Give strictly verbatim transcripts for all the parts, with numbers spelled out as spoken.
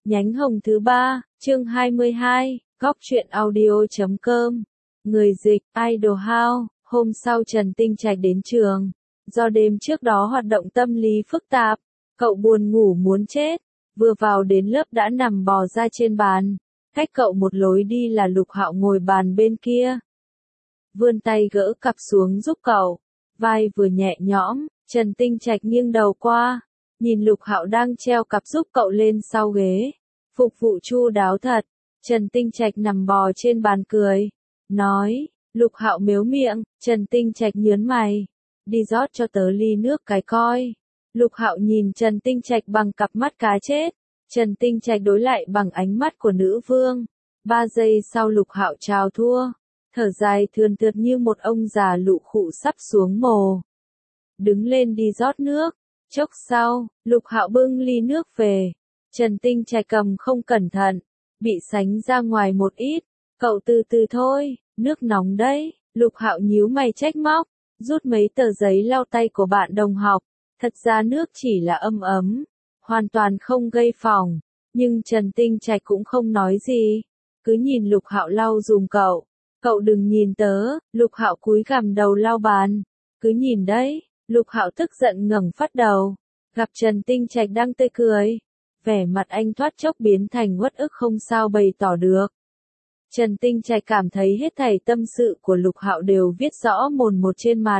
Nhánh hồng thứ ba, chương hai mươi hai, góc truyện audio chấm com. Người dịch, Idol House. Hôm sau Trần Tinh Trạch đến trường. Do đêm trước đó hoạt động tâm lý phức tạp, cậu buồn ngủ muốn chết. Vừa vào đến lớp đã nằm bò ra trên bàn. Cách cậu một lối đi là Lục Hạo ngồi bàn bên kia. Vươn tay gỡ cặp xuống giúp cậu. Vai vừa nhẹ nhõm, Trần Tinh Trạch nghiêng đầu qua. Nhìn Lục Hạo đang treo cặp giúp cậu lên sau ghế. Phục vụ chu đáo thật. Trần Tinh Trạch nằm bò trên bàn cười. Nói, Lục Hạo mếu miệng, Trần Tinh Trạch nhớn mày. Đi rót cho tớ ly nước cái coi. Lục Hạo nhìn Trần Tinh Trạch bằng cặp mắt cá chết. Trần Tinh Trạch đối lại bằng ánh mắt của nữ vương. Ba giây sau Lục Hạo chào thua. Thở dài thườn thượt như một ông già lụ khụ sắp xuống mồ. Đứng lên đi rót nước. Chốc sau, Lục Hạo bưng ly nước về. Trần Tinh Trạch cầm không cẩn thận, bị sánh ra ngoài một ít. Cậu từ từ thôi, nước nóng đấy. Lục Hạo nhíu mày trách móc, rút mấy tờ giấy lau tay của bạn đồng học. Thật ra nước chỉ là ấm ấm, hoàn toàn không gây phỏng. Nhưng Trần Tinh Trạch cũng không nói gì, cứ nhìn Lục Hạo lau dùm cậu. Cậu đừng nhìn tớ. Lục Hạo cúi gằm đầu lau bàn. Cứ nhìn đấy. Lục Hạo tức giận ngẩng phát đầu, gặp Trần Tinh Trạch đang tươi cười, vẻ mặt anh thoát chốc biến thành uất ức không sao bày tỏ được. Trần Tinh Trạch cảm thấy hết thảy tâm sự của Lục Hạo đều viết rõ mồn một trên mặt.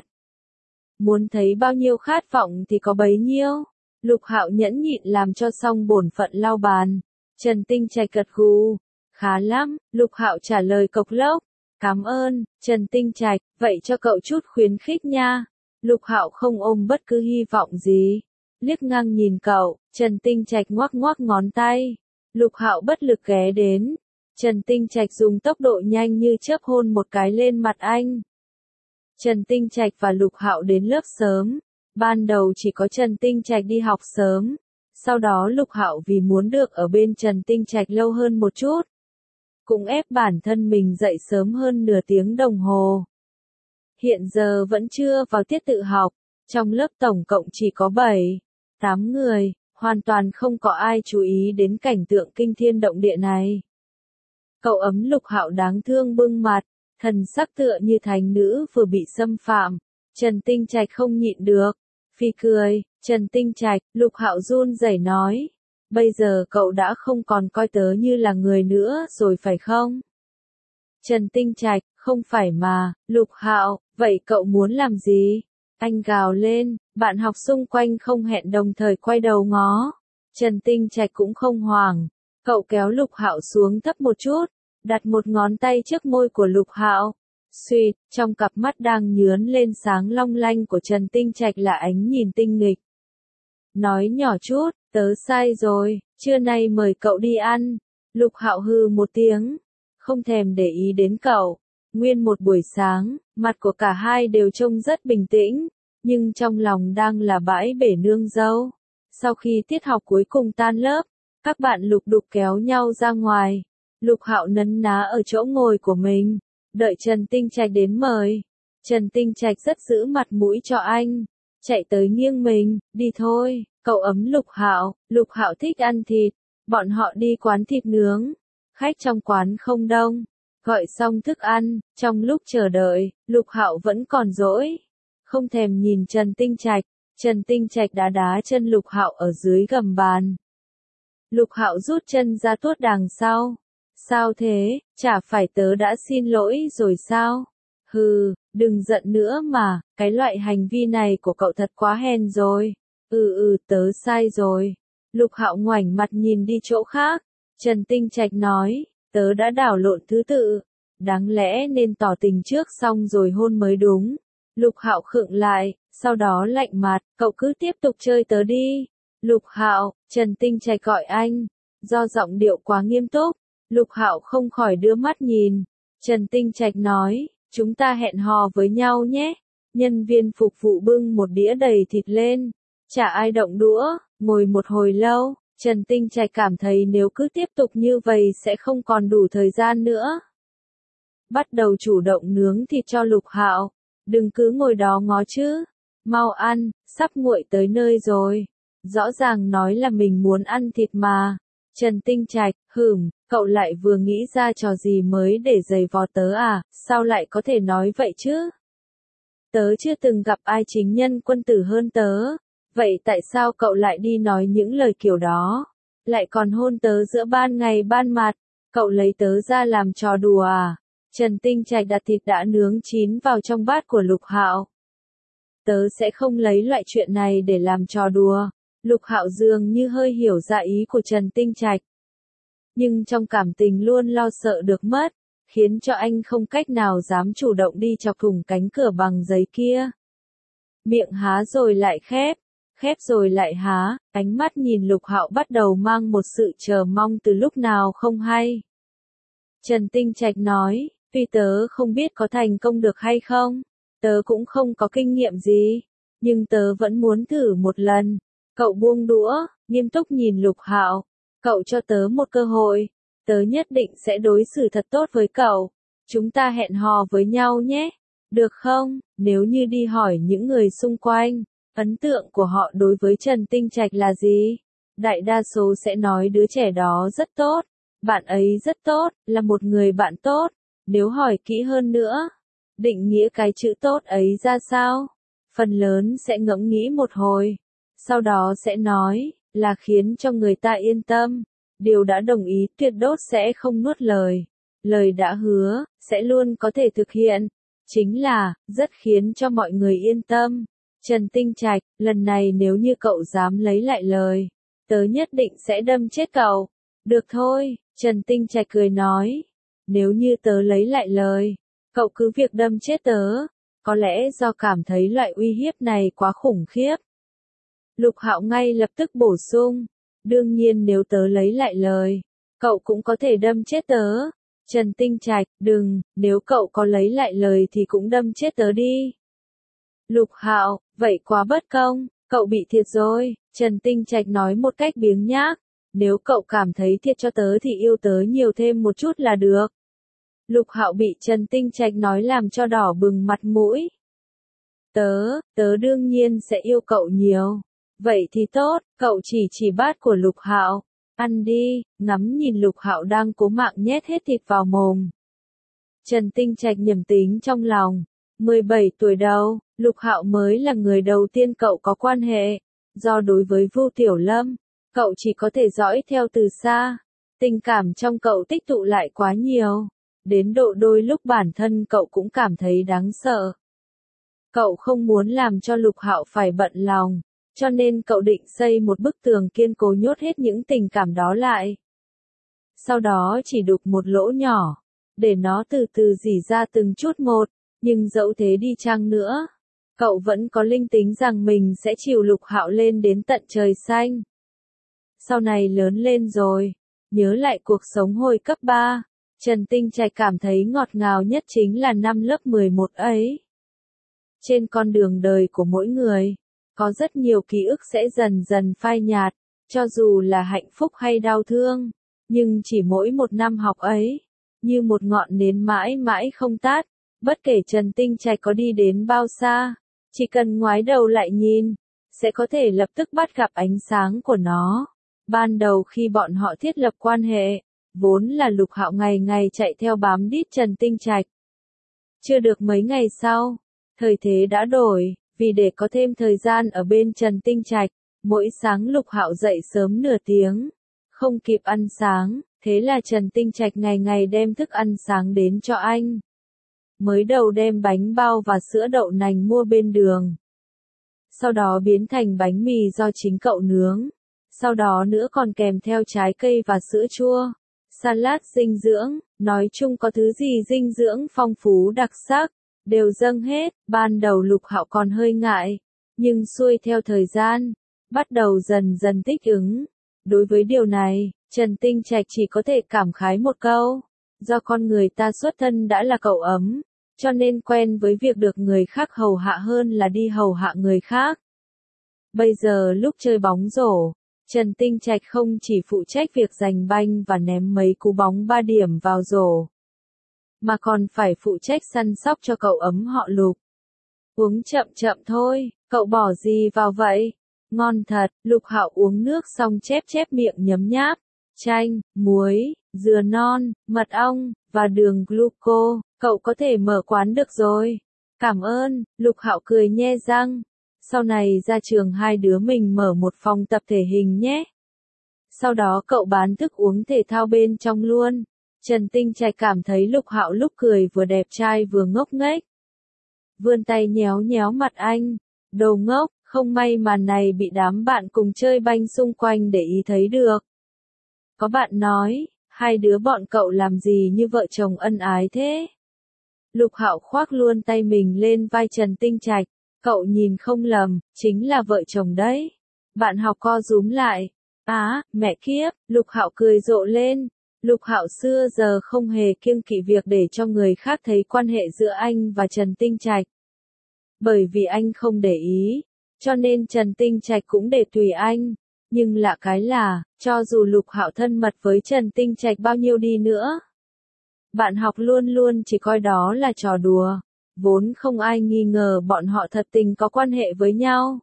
Muốn thấy bao nhiêu khát vọng thì có bấy nhiêu. Lục Hạo nhẫn nhịn làm cho xong bổn phận lau bàn. Trần Tinh Trạch gật gù, khá lắm. Lục Hạo trả lời cộc lốc, cảm ơn. Trần Tinh Trạch, vậy cho cậu chút khuyến khích nha. Lục Hạo không ôm bất cứ hy vọng gì, liếc ngang nhìn cậu. Trần Tinh Trạch ngoắc ngoắc ngón tay. Lục Hạo bất lực ghé đến. Trần Tinh Trạch dùng tốc độ nhanh như chớp hôn một cái lên mặt anh. Trần Tinh Trạch và Lục Hạo đến lớp sớm. Ban đầu chỉ có Trần Tinh Trạch đi học sớm. Sau đó Lục Hạo vì muốn được ở bên Trần Tinh Trạch lâu hơn một chút, cũng ép bản thân mình dậy sớm hơn nửa tiếng đồng hồ. Hiện giờ vẫn chưa vào tiết tự học, trong lớp tổng cộng chỉ có bảy, tám người, hoàn toàn không có ai chú ý đến cảnh tượng kinh thiên động địa này. Cậu ấm Lục Hạo đáng thương bưng mặt, thần sắc tựa như thánh nữ vừa bị xâm phạm. Trần Tinh Trạch không nhịn được, phì cười. Trần Tinh Trạch, Lục Hạo run rẩy nói, bây giờ cậu đã không còn coi tớ như là người nữa rồi phải không? Trần Tinh Trạch, không phải mà. Lục Hạo, vậy cậu muốn làm gì? Anh gào lên. Bạn học xung quanh không hẹn đồng thời quay đầu ngó. Trần Tinh Trạch cũng không hoảng. Cậu kéo Lục Hạo xuống thấp một chút, đặt một ngón tay trước môi của Lục Hạo. Suýt, trong cặp mắt đang nhướn lên sáng long lanh của Trần Tinh Trạch là ánh nhìn tinh nghịch. Nói nhỏ chút, tớ sai rồi, trưa nay mời cậu đi ăn. Lục Hạo hừ một tiếng, không thèm để ý đến cậu. Nguyên một buổi sáng, mặt của cả hai đều trông rất bình tĩnh, nhưng trong lòng đang là bãi bể nương dâu. Sau khi tiết học cuối cùng tan lớp, các bạn lục đục kéo nhau ra ngoài. Lục Hạo nấn ná ở chỗ ngồi của mình, đợi Trần Tinh Trạch đến mời. Trần Tinh Trạch rất giữ mặt mũi cho anh, chạy tới nghiêng mình, đi thôi. Cậu ấm Lục Hạo. Lục Hạo thích ăn thịt, bọn họ đi quán thịt nướng. Khách trong quán không đông. Gọi xong thức ăn, trong lúc chờ đợi, Lục Hạo vẫn còn dỗi, không thèm nhìn Trần Tinh Trạch. Trần Tinh Trạch đá đá chân Lục Hạo ở dưới gầm bàn. Lục Hạo rút chân ra tuốt đằng sau. Sao thế, chả phải tớ đã xin lỗi rồi sao? Hừ, đừng giận nữa mà, cái loại hành vi này của cậu thật quá hèn rồi. Ừ ừ, tớ sai rồi. Lục Hạo ngoảnh mặt nhìn đi chỗ khác. Trần Tinh Trạch nói, tớ đã đảo lộn thứ tự, đáng lẽ nên tỏ tình trước xong rồi hôn mới đúng. Lục Hạo khựng lại, sau đó lạnh mặt, cậu cứ tiếp tục chơi tớ đi. Lục Hạo, Trần Tinh Trạch gọi anh, do giọng điệu quá nghiêm túc. Lục Hạo không khỏi đưa mắt nhìn. Trần Tinh Trạch nói, chúng ta hẹn hò với nhau nhé. Nhân viên phục vụ bưng một đĩa đầy thịt lên, chả ai động đũa, ngồi một hồi lâu. Trần Tinh Trạch cảm thấy nếu cứ tiếp tục như vậy sẽ không còn đủ thời gian nữa. Bắt đầu chủ động nướng thịt cho Lục Hạo. Đừng cứ ngồi đó ngó chứ. Mau ăn, sắp nguội tới nơi rồi. Rõ ràng nói là mình muốn ăn thịt mà. Trần Tinh Trạch, hừm, cậu lại vừa nghĩ ra trò gì mới để giày vò tớ à, sao lại có thể nói vậy chứ? Tớ chưa từng gặp ai chính nhân quân tử hơn tớ, vậy tại sao cậu lại đi nói những lời kiểu đó? Lại còn hôn tớ giữa ban ngày ban mặt, cậu lấy tớ ra làm trò đùa à? Trần Tinh Trạch đặt thịt đã nướng chín vào trong bát của Lục Hạo. Tớ sẽ không lấy loại chuyện này để làm trò đùa. Lục Hạo dường như hơi hiểu ra ý của Trần Tinh Trạch. Nhưng trong cảm tình luôn lo sợ được mất, khiến cho anh không cách nào dám chủ động đi chọc thủng cánh cửa bằng giấy kia. Miệng há rồi lại khép, khép rồi lại há, ánh mắt nhìn Lục Hạo bắt đầu mang một sự chờ mong từ lúc nào không hay. Trần Tinh Trạch nói, tuy tớ không biết có thành công được hay không, tớ cũng không có kinh nghiệm gì, nhưng tớ vẫn muốn thử một lần. Cậu buông đũa, nghiêm túc nhìn Lục Hạo, cậu cho tớ một cơ hội, tớ nhất định sẽ đối xử thật tốt với cậu. Chúng ta hẹn hò với nhau nhé, được không? Nếu như đi hỏi những người xung quanh, ấn tượng của họ đối với Trần Tinh Trạch là gì? Đại đa số sẽ nói đứa trẻ đó rất tốt, bạn ấy rất tốt, là một người bạn tốt. Nếu hỏi kỹ hơn nữa, định nghĩa cái chữ tốt ấy ra sao? Phần lớn sẽ ngẫm nghĩ một hồi, sau đó sẽ nói, là khiến cho người ta yên tâm. Điều đã đồng ý tuyệt đốt sẽ không nuốt lời. Lời đã hứa, sẽ luôn có thể thực hiện. Chính là, rất khiến cho mọi người yên tâm. Trần Tinh Trạch, lần này nếu như cậu dám lấy lại lời, tớ nhất định sẽ đâm chết cậu. Được thôi, Trần Tinh Trạch cười nói. Nếu như tớ lấy lại lời, cậu cứ việc đâm chết tớ. Có lẽ do cảm thấy loại uy hiếp này quá khủng khiếp. Lục Hạo ngay lập tức bổ sung. Đương nhiên nếu tớ lấy lại lời, cậu cũng có thể đâm chết tớ. Trần Tinh Trạch, đừng, nếu cậu có lấy lại lời thì cũng đâm chết tớ đi. Lục Hạo, vậy quá bất công, cậu bị thiệt rồi. Trần Tinh Trạch nói một cách biếng nhác. Nếu cậu cảm thấy thiệt cho tớ thì yêu tớ nhiều thêm một chút là được. Lục Hạo bị Trần Tinh Trạch nói làm cho đỏ bừng mặt mũi. Tớ, tớ đương nhiên sẽ yêu cậu nhiều. Vậy thì tốt, cậu chỉ chỉ bát của Lục Hạo. Ăn đi, ngắm nhìn Lục Hạo đang cố mạng nhét hết thịt vào mồm. Trần Tinh Trạch nhẩm tính trong lòng. mười bảy tuổi đầu, Lục Hạo mới là người đầu tiên cậu có quan hệ. Do đối với Vu Tiểu Lâm, cậu chỉ có thể dõi theo từ xa. Tình cảm trong cậu tích tụ lại quá nhiều. Đến độ đôi lúc bản thân cậu cũng cảm thấy đáng sợ. Cậu không muốn làm cho Lục Hạo phải bận lòng, cho nên cậu định xây một bức tường kiên cố nhốt hết những tình cảm đó lại. Sau đó chỉ đục một lỗ nhỏ, để nó từ từ rỉ ra từng chút một, nhưng dẫu thế đi chăng nữa, cậu vẫn có linh tính rằng mình sẽ chiều Lục Hạo lên đến tận trời xanh. Sau này lớn lên rồi, nhớ lại cuộc sống hồi cấp ba, Trần Tinh Trạch cảm thấy ngọt ngào nhất chính là năm lớp mười một ấy. Trên con đường đời của mỗi người, có rất nhiều ký ức sẽ dần dần phai nhạt, cho dù là hạnh phúc hay đau thương, nhưng chỉ mỗi một năm học ấy, như một ngọn nến mãi mãi không tắt, bất kể Trần Tinh Trạch có đi đến bao xa, chỉ cần ngoái đầu lại nhìn, sẽ có thể lập tức bắt gặp ánh sáng của nó. Ban đầu khi bọn họ thiết lập quan hệ, vốn là Lục Hạo ngày ngày chạy theo bám đít Trần Tinh Trạch. Chưa được mấy ngày sau, thời thế đã đổi, vì để có thêm thời gian ở bên Trần Tinh Trạch, mỗi sáng Lục Hạo dậy sớm nửa tiếng, không kịp ăn sáng, thế là Trần Tinh Trạch ngày ngày đem thức ăn sáng đến cho anh. Mới đầu đem bánh bao và sữa đậu nành mua bên đường. Sau đó biến thành bánh mì do chính cậu nướng. Sau đó nữa còn kèm theo trái cây và sữa chua, salad dinh dưỡng, nói chung có thứ gì dinh dưỡng phong phú đặc sắc, đều dâng hết. Ban đầu Lục Hạo còn hơi ngại, nhưng xuôi theo thời gian, bắt đầu dần dần thích ứng. Đối với điều này, Trần Tinh Trạch chỉ có thể cảm khái một câu, do con người ta xuất thân đã là cậu ấm, cho nên quen với việc được người khác hầu hạ hơn là đi hầu hạ người khác. Bây giờ lúc chơi bóng rổ, Trần Tinh Trạch không chỉ phụ trách việc giành banh và ném mấy cú bóng ba điểm vào rổ, mà còn phải phụ trách săn sóc cho cậu ấm họ Lục. Uống chậm chậm thôi, cậu bỏ gì vào vậy? Ngon thật. Lục Hạo uống nước xong chép chép miệng nhấm nháp, chanh, muối, dừa non, mật ong, và đường gluco, cậu có thể mở quán được rồi. Cảm ơn, Lục Hạo cười nhe răng. Sau này ra trường hai đứa mình mở một phòng tập thể hình nhé. Sau đó cậu bán thức uống thể thao bên trong luôn. Trần Tinh Trạch cảm thấy Lục Hạo lúc cười vừa đẹp trai vừa ngốc nghếch. Vươn tay nhéo nhéo mặt anh. Đồ ngốc, không may màn này bị đám bạn cùng chơi banh xung quanh để ý thấy được. Có bạn nói, hai đứa bọn cậu làm gì như vợ chồng ân ái thế? Lục Hạo khoác luôn tay mình lên vai Trần Tinh Trạch. Cậu nhìn không lầm, chính là vợ chồng đấy. Bạn học co rúm lại. Á, mẹ kiếp, Lục Hạo cười rộ lên. Lục Hạo xưa giờ không hề kiêng kỵ việc để cho người khác thấy quan hệ giữa anh và Trần Tinh Trạch. Bởi vì anh không để ý, cho nên Trần Tinh Trạch cũng để tùy anh. Nhưng lạ cái là, cho dù Lục Hạo thân mật với Trần Tinh Trạch bao nhiêu đi nữa, bạn học luôn luôn chỉ coi đó là trò đùa. Vốn không ai nghi ngờ bọn họ thật tình có quan hệ với nhau.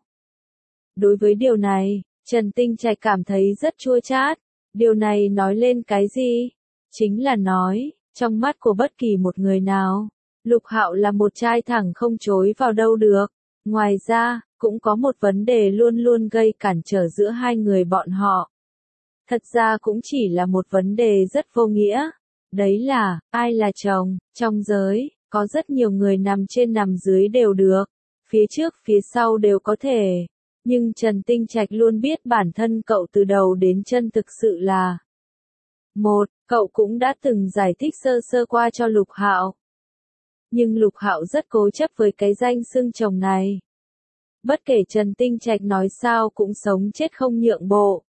Đối với điều này, Trần Tinh Trạch cảm thấy rất chua chát. Điều này nói lên cái gì? Chính là nói, trong mắt của bất kỳ một người nào, Lục Hạo là một trai thẳng không chối vào đâu được. Ngoài ra, cũng có một vấn đề luôn luôn gây cản trở giữa hai người bọn họ. Thật ra cũng chỉ là một vấn đề rất vô nghĩa. Đấy là, ai là chồng? Trong giới, có rất nhiều người nằm trên nằm dưới đều được. Phía trước phía sau đều có thể. Nhưng Trần Tinh Trạch luôn biết bản thân cậu từ đầu đến chân thực sự là. Một, cậu cũng đã từng giải thích sơ sơ qua cho Lục Hạo. Nhưng Lục Hạo rất cố chấp với cái danh xưng chồng này. Bất kể Trần Tinh Trạch nói sao cũng sống chết không nhượng bộ.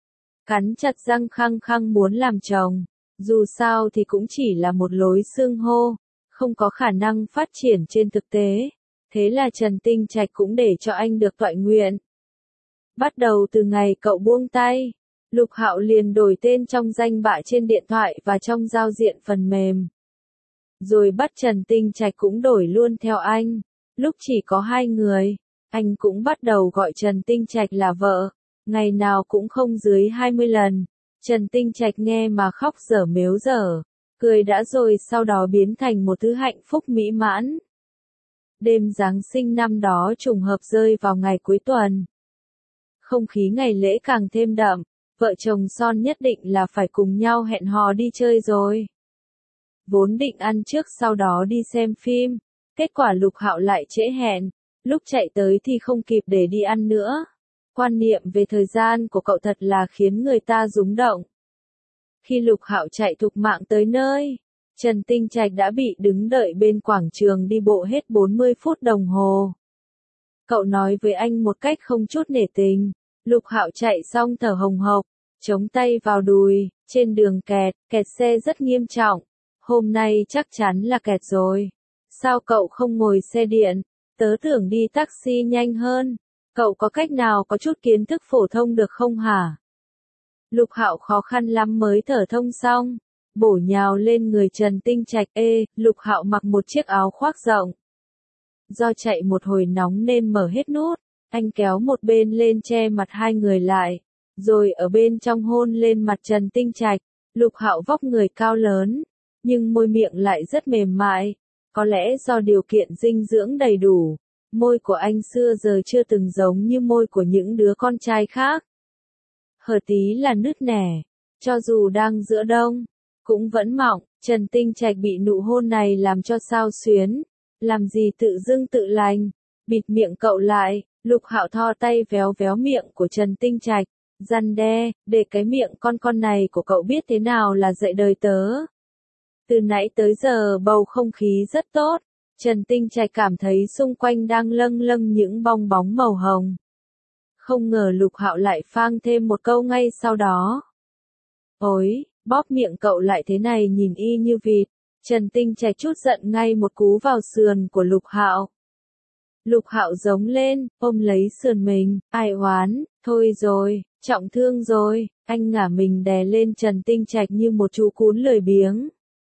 Cắn chặt răng khăng khăng muốn làm chồng. Dù sao thì cũng chỉ là một lối xưng hô, không có khả năng phát triển trên thực tế. Thế là Trần Tinh Trạch cũng để cho anh được toại nguyện. Bắt đầu từ ngày cậu buông tay, Lục Hạo liền đổi tên trong danh bạ trên điện thoại và trong giao diện phần mềm. Rồi bắt Trần Tinh Trạch cũng đổi luôn theo anh. Lúc chỉ có hai người, anh cũng bắt đầu gọi Trần Tinh Trạch là vợ. Ngày nào cũng không dưới hai mươi lần. Trần Tinh Trạch nghe mà khóc dở mếu dở. Cười đã rồi sau đó biến thành một thứ hạnh phúc mỹ mãn. Đêm Giáng sinh năm đó trùng hợp rơi vào ngày cuối tuần. Không khí ngày lễ càng thêm đậm. Vợ chồng son nhất định là phải cùng nhau hẹn hò đi chơi rồi. Vốn định ăn trước sau đó đi xem phim. Kết quả Lục Hạo lại trễ hẹn. Lúc chạy tới thì không kịp để đi ăn nữa. Quan niệm về thời gian của cậu thật là khiến người ta rúng động. Khi Lục Hạo chạy thục mạng tới nơi, Trần Tinh Trạch đã bị đứng đợi bên quảng trường đi bộ hết bốn mươi phút đồng hồ. Cậu nói với anh một cách không chút nể tình. Lục Hạo chạy xong thở hồng hộc, chống tay vào đùi, trên đường kẹt, kẹt xe rất nghiêm trọng. Hôm nay chắc chắn là kẹt rồi. Sao cậu không ngồi xe điện? Tớ tưởng đi taxi nhanh hơn. Cậu có cách nào có chút kiến thức phổ thông được không hả? Lục Hạo khó khăn lắm mới thở thông xong, bổ nhào lên người Trần Tinh Trạch. Ê, Lục Hạo mặc một chiếc áo khoác rộng. Do chạy một hồi nóng nên mở hết nút, anh kéo một bên lên che mặt hai người lại, rồi ở bên trong hôn lên mặt Trần Tinh Trạch. Lục Hạo vóc người cao lớn, nhưng môi miệng lại rất mềm mại, có lẽ do điều kiện dinh dưỡng đầy đủ. Môi của anh xưa giờ chưa từng giống như môi của những đứa con trai khác. Hở tí là nứt nẻ, cho dù đang giữa đông, cũng vẫn mọng. Trần Tinh Trạch bị nụ hôn này làm cho sao xuyến, làm gì tự dưng tự lành, bịt miệng cậu lại. Lục Hạo thò tay véo véo miệng của Trần Tinh Trạch, răn đe, để cái miệng con con này của cậu biết thế nào là dạy đời tớ. Từ nãy tới giờ bầu không khí rất tốt. Trần Tinh Trạch cảm thấy xung quanh đang lâng lâng những bong bóng màu hồng. Không ngờ Lục Hạo lại phang thêm một câu ngay sau đó. Ôi, bóp miệng cậu lại thế này nhìn y như vịt. Trần Tinh Trạch chút giận ngay một cú vào sườn của Lục Hạo. Lục Hạo giống lên, ôm lấy sườn mình, ai oán, thôi rồi, trọng thương rồi. Anh ngả mình đè lên Trần Tinh Trạch như một chú cún lười biếng.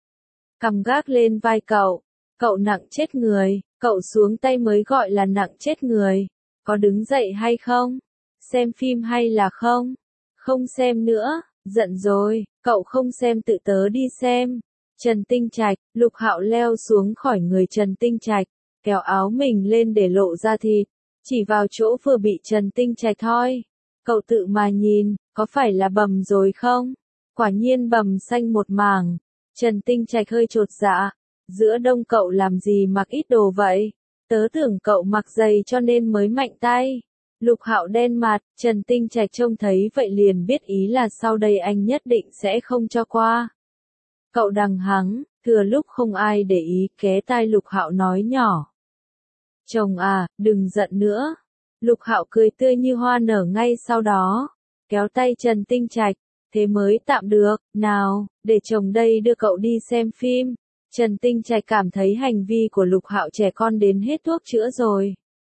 Cầm gác lên vai cậu. Cậu nặng chết người, cậu xuống tay mới gọi là nặng chết người. Có đứng dậy hay không? Xem phim hay là không? Không xem nữa, Giận rồi, cậu không xem tự tớ đi xem. Trần Tinh Trạch, Lục Hạo leo xuống khỏi người Trần Tinh Trạch, kéo áo mình lên để lộ ra thịt, chỉ vào chỗ vừa bị Trần Tinh Trạch thoi. Cậu tự mà nhìn, có phải là bầm rồi không? Quả nhiên bầm xanh một mảng. Trần Tinh Trạch hơi chột dạ. Giữa đông cậu làm gì mặc ít đồ vậy? Tớ tưởng cậu mặc giày cho nên mới mạnh tay. Lục Hạo đen mặt, Trần Tinh Trạch trông thấy vậy liền biết ý là sau đây anh nhất định sẽ không cho qua. Cậu đằng hắng, thừa lúc không ai để ý ké tai Lục Hạo nói nhỏ. Chồng à, đừng giận nữa. Lục Hạo cười tươi như hoa nở ngay sau đó, kéo tay Trần Tinh Trạch, thế mới tạm được, nào, để chồng đây đưa cậu đi xem phim. Trần Tinh Trạch cảm thấy hành vi của Lục Hạo trẻ con đến hết thuốc chữa rồi.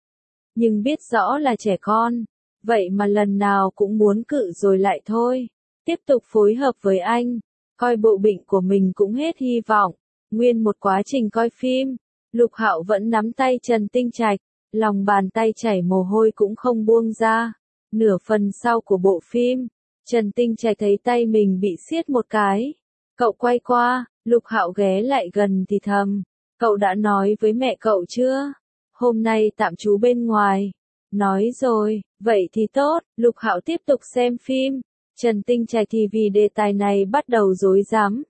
Nhưng biết rõ là trẻ con, vậy mà lần nào cũng muốn cự rồi lại thôi. Tiếp tục phối hợp với anh, coi bộ bệnh của mình cũng hết hy vọng. Nguyên một quá trình coi phim, Lục Hạo vẫn nắm tay Trần Tinh Trạch, lòng bàn tay chảy mồ hôi cũng không buông ra. Nửa phần sau của bộ phim, Trần Tinh Trạch thấy tay mình bị siết một cái. Cậu quay qua, Lục Hạo ghé lại gần thì thầm, cậu đã nói với mẹ cậu chưa? Hôm nay tạm trú bên ngoài. Nói rồi, vậy thì tốt. Lục Hạo tiếp tục xem phim. Trần Tinh Trạch thì vì đề tài này bắt đầu rối rắm.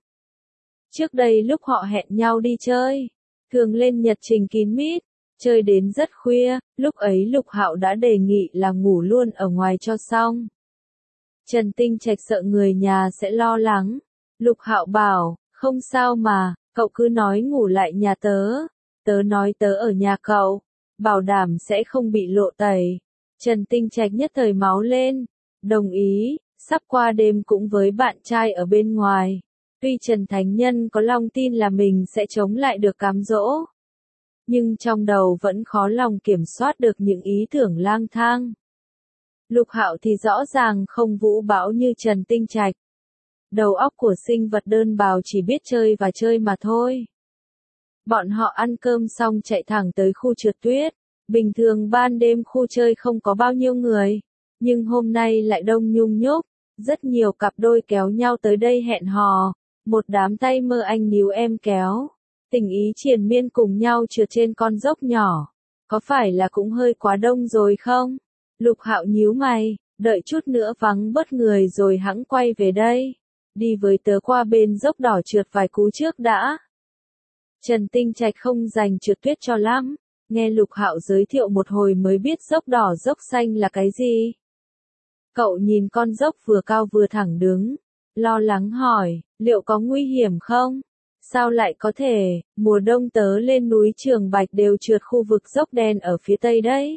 Trước đây lúc họ hẹn nhau đi chơi, thường lên nhật trình kín mít, chơi đến rất khuya, lúc ấy Lục Hạo đã đề nghị là ngủ luôn ở ngoài cho xong. Trần Tinh Trạch sợ người nhà sẽ lo lắng. Lục Hạo bảo, không sao mà, cậu cứ nói ngủ lại nhà tớ. Tớ nói tớ ở nhà cậu, bảo đảm sẽ không bị lộ tẩy. Trần Tinh Trạch nhất thời máu lên, đồng ý, sắp qua đêm cũng với bạn trai ở bên ngoài. Tuy Trần Thánh Nhân có lòng tin là mình sẽ chống lại được cám dỗ, nhưng trong đầu vẫn khó lòng kiểm soát được những ý tưởng lang thang. Lục Hạo thì rõ ràng không vũ bão như Trần Tinh Trạch. Đầu óc của sinh vật đơn bào chỉ biết chơi và chơi mà thôi. Bọn họ ăn cơm xong chạy thẳng tới khu trượt tuyết. Bình thường ban đêm khu chơi không có bao nhiêu người, nhưng hôm nay lại đông nhung nhúc. Rất nhiều cặp đôi kéo nhau tới đây hẹn hò. Một đám tay mơ anh níu em kéo. Tình ý triền miên cùng nhau trượt trên con dốc nhỏ. Có phải là cũng hơi quá đông rồi không? Lục Hạo nhíu mày, đợi chút nữa vắng bớt người rồi hẵng quay về đây. Đi với tớ qua bên dốc đỏ trượt vài cú trước đã. Trần Tinh Trạch không dành trượt tuyết cho lắm, nghe Lục Hạo giới thiệu một hồi mới biết dốc đỏ dốc xanh là cái gì. Cậu nhìn con dốc vừa cao vừa thẳng đứng, lo lắng hỏi, liệu có nguy hiểm không? Sao lại có thể, mùa đông tớ lên núi Trường Bạch đều trượt khu vực dốc đen ở phía tây đấy.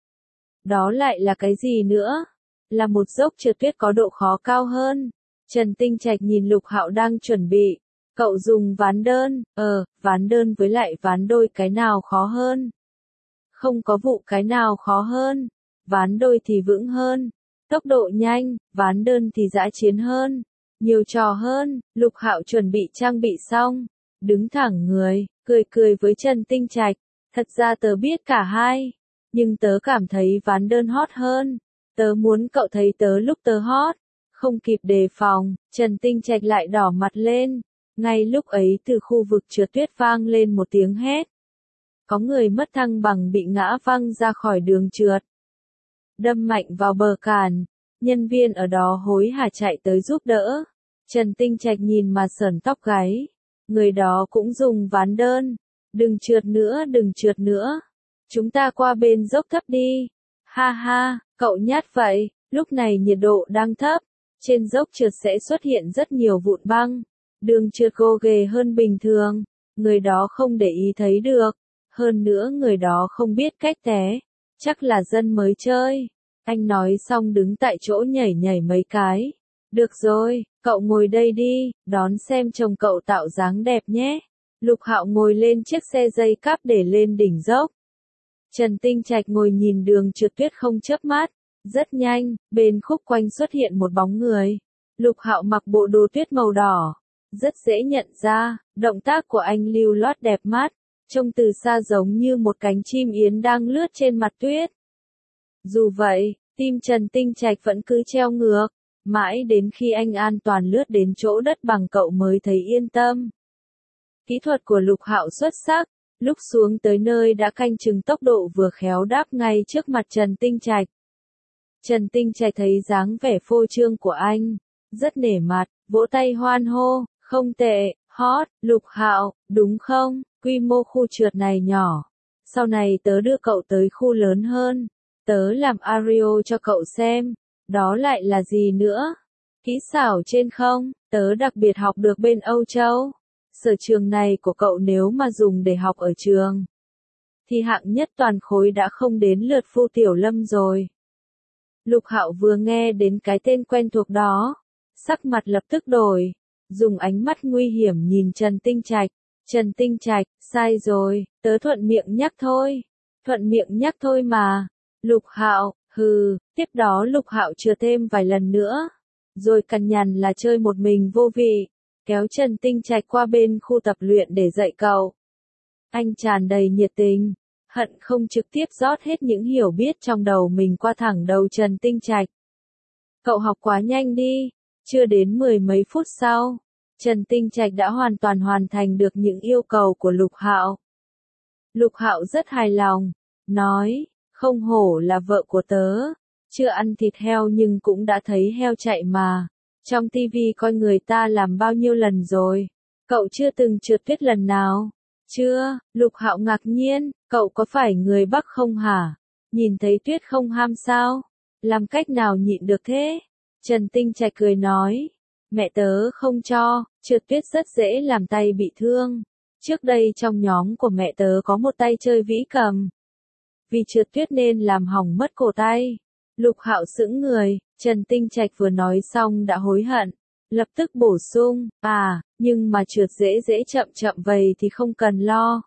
Đó lại là cái gì nữa? Là một dốc trượt tuyết có độ khó cao hơn. Trần Tinh Trạch nhìn Lục Hạo đang chuẩn bị. Cậu dùng ván đơn, ờ, ván đơn với lại ván đôi cái nào khó hơn? Không có vụ cái nào khó hơn. Ván đôi thì vững hơn. Tốc độ nhanh, ván đơn thì dã chiến hơn. Nhiều trò hơn. Lục Hạo chuẩn bị trang bị xong. Đứng thẳng người, cười cười với Trần Tinh Trạch. Thật ra tớ biết cả hai. Nhưng tớ cảm thấy ván đơn hot hơn. Tớ muốn cậu thấy tớ lúc tớ hot. Không kịp đề phòng, Trần Tinh Trạch lại đỏ mặt lên. Ngay lúc ấy từ khu vực trượt tuyết vang lên một tiếng hét. Có người mất thăng bằng bị ngã văng ra khỏi đường trượt. Đâm mạnh vào bờ cản. Nhân viên ở đó hối hả chạy tới giúp đỡ. Trần Tinh Trạch nhìn mà sởn tóc gáy. Người đó cũng dùng ván đơn. Đừng trượt nữa, đừng trượt nữa. Chúng ta qua bên dốc thấp đi. Ha ha, cậu nhát vậy. Lúc này nhiệt độ đang thấp. Trên dốc trượt sẽ xuất hiện rất nhiều vụn băng. Đường trượt gồ ghề hơn bình thường. Người đó không để ý thấy được. Hơn nữa người đó không biết cách té. Chắc là dân mới chơi. Anh nói xong đứng tại chỗ nhảy nhảy mấy cái. Được rồi, cậu ngồi đây đi, đón xem chồng cậu tạo dáng đẹp nhé. Lục Hạo ngồi lên chiếc xe dây cáp để lên đỉnh dốc. Trần Tinh Trạch ngồi nhìn đường trượt tuyết không chớp mắt. Rất nhanh, bên khúc quanh xuất hiện một bóng người. Lục Hạo mặc bộ đồ tuyết màu đỏ. Rất dễ nhận ra, động tác của anh lưu loát đẹp mắt. Trông từ xa giống như một cánh chim yến đang lướt trên mặt tuyết. Dù vậy, tim Trần Tinh Trạch vẫn cứ treo ngược. Mãi đến khi anh an toàn lướt đến chỗ đất bằng cậu mới thấy yên tâm. Kỹ thuật của Lục Hạo xuất sắc, lúc xuống tới nơi đã canh chừng tốc độ vừa khéo đáp ngay trước mặt Trần Tinh Trạch. Trần Tinh Trạch thấy dáng vẻ phô trương của anh, rất nể mặt, vỗ tay hoan hô, không tệ, hot, Lục Hạo, đúng không, quy mô khu trượt này nhỏ. Sau này tớ đưa cậu tới khu lớn hơn, tớ làm aerial cho cậu xem, đó lại là gì nữa? Kỹ xảo trên không, tớ đặc biệt học được bên Âu Châu. Sở trường này của cậu nếu mà dùng để học ở trường, thì hạng nhất toàn khối đã không đến lượt Phu Tiểu Lâm rồi. Lục Hạo vừa nghe đến cái tên quen thuộc đó, sắc mặt lập tức đổi, dùng ánh mắt nguy hiểm nhìn Trần Tinh Trạch. Trần Tinh Trạch, sai rồi, tớ thuận miệng nhắc thôi. Thuận miệng nhắc thôi mà. Lục Hạo, hừ, tiếp đó Lục Hạo chừa thêm vài lần nữa, rồi cằn nhằn là chơi một mình vô vị, kéo Trần Tinh Trạch qua bên khu tập luyện để dạy cậu. Anh tràn đầy nhiệt tình, hận không trực tiếp rót hết những hiểu biết trong đầu mình qua thẳng đầu Trần Tinh Trạch. Cậu học quá nhanh đi, chưa đến mười mấy phút sau, Trần Tinh Trạch đã hoàn toàn hoàn thành được những yêu cầu của Lục Hạo. Lục Hạo rất hài lòng, nói, không hổ là vợ của tớ, chưa ăn thịt heo nhưng cũng đã thấy heo chạy mà, trong tivi coi người ta làm bao nhiêu lần rồi, cậu chưa từng trượt tuyết lần nào? Chưa, Lục Hạo ngạc nhiên, cậu có phải người Bắc không hả? Nhìn thấy tuyết không ham sao? Làm cách nào nhịn được thế? Trần Tinh Trạch cười nói, mẹ tớ không cho, trượt tuyết rất dễ làm tay bị thương. Trước đây trong nhóm của mẹ tớ có một tay chơi vĩ cầm. Vì trượt tuyết nên làm hỏng mất cổ tay. Lục Hạo sững người, Trần Tinh Trạch vừa nói xong đã hối hận. Lập tức bổ sung, à, nhưng mà trượt dễ dễ chậm chậm vậy thì không cần lo.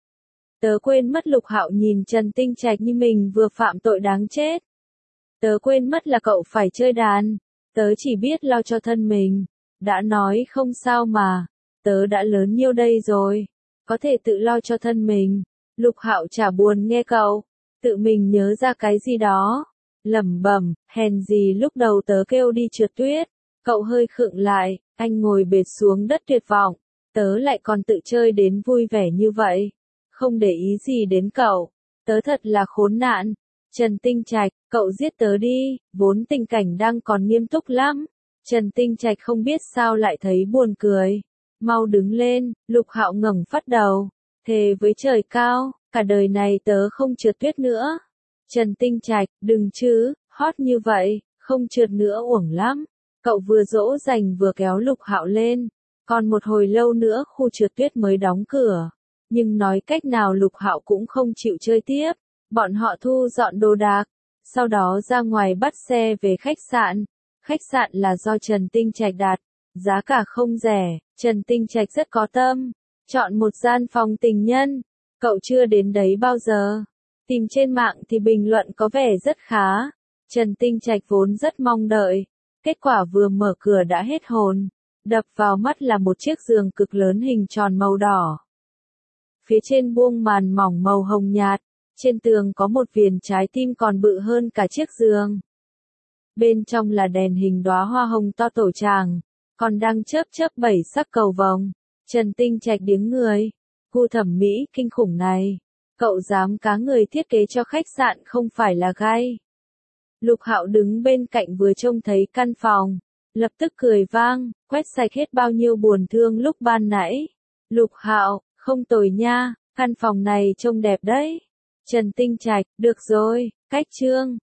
Tớ quên mất Lục Hạo nhìn Trần Tinh Trạch như mình vừa phạm tội đáng chết. Tớ quên mất là cậu phải chơi đàn. Tớ chỉ biết lo cho thân mình. Đã nói không sao mà. Tớ đã lớn nhiêu đây rồi. Có thể tự lo cho thân mình. Lục Hạo chả buồn nghe cậu. Tự mình nhớ ra cái gì đó. Lẩm bẩm, hèn gì lúc đầu tớ kêu đi trượt tuyết. Cậu hơi khựng lại, anh ngồi bệt xuống đất tuyệt vọng. Tớ lại còn tự chơi đến vui vẻ như vậy. Không để ý gì đến cậu. Tớ thật là khốn nạn. Trần Tinh Trạch, cậu giết tớ đi, vốn tình cảnh đang còn nghiêm túc lắm. Trần Tinh Trạch không biết sao lại thấy buồn cười. Mau đứng lên, Lục Hạo ngẩng phát đầu. Thề với trời cao, cả đời này tớ không trượt tuyết nữa. Trần Tinh Trạch, đừng chứ, hot như vậy, không trượt nữa uổng lắm. Cậu vừa dỗ dành vừa kéo Lục Hạo lên. Còn một hồi lâu nữa khu trượt tuyết mới đóng cửa. Nhưng nói cách nào Lục Hạo cũng không chịu chơi tiếp. Bọn họ thu dọn đồ đạc. Sau đó ra ngoài bắt xe về khách sạn. Khách sạn là do Trần Tinh Trạch đặt. Giá cả không rẻ. Trần Tinh Trạch rất có tâm. Chọn một gian phòng tình nhân. Cậu chưa đến đấy bao giờ. Tìm trên mạng thì bình luận có vẻ rất khá. Trần Tinh Trạch vốn rất mong đợi. Kết quả vừa mở cửa đã hết hồn. Đập vào mắt là một chiếc giường cực lớn hình tròn màu đỏ. Phía trên buông màn mỏng màu hồng nhạt. Trên tường có một viền trái tim còn bự hơn cả chiếc giường. Bên trong là đèn hình đóa hoa hồng to tổ tràng. Còn đang chớp chớp bảy sắc cầu vồng. Trần Tinh Trạch điếng người. Gu thẩm mỹ kinh khủng này. Cậu dám cá người thiết kế cho khách sạn không phải là gai. Lục Hạo đứng bên cạnh vừa trông thấy căn phòng. Lập tức cười vang, quét sạch hết bao nhiêu buồn thương lúc ban nãy. Lục Hạo, không tồi nha, căn phòng này trông đẹp đấy. Trần Tinh Trạch, được rồi, cách chương.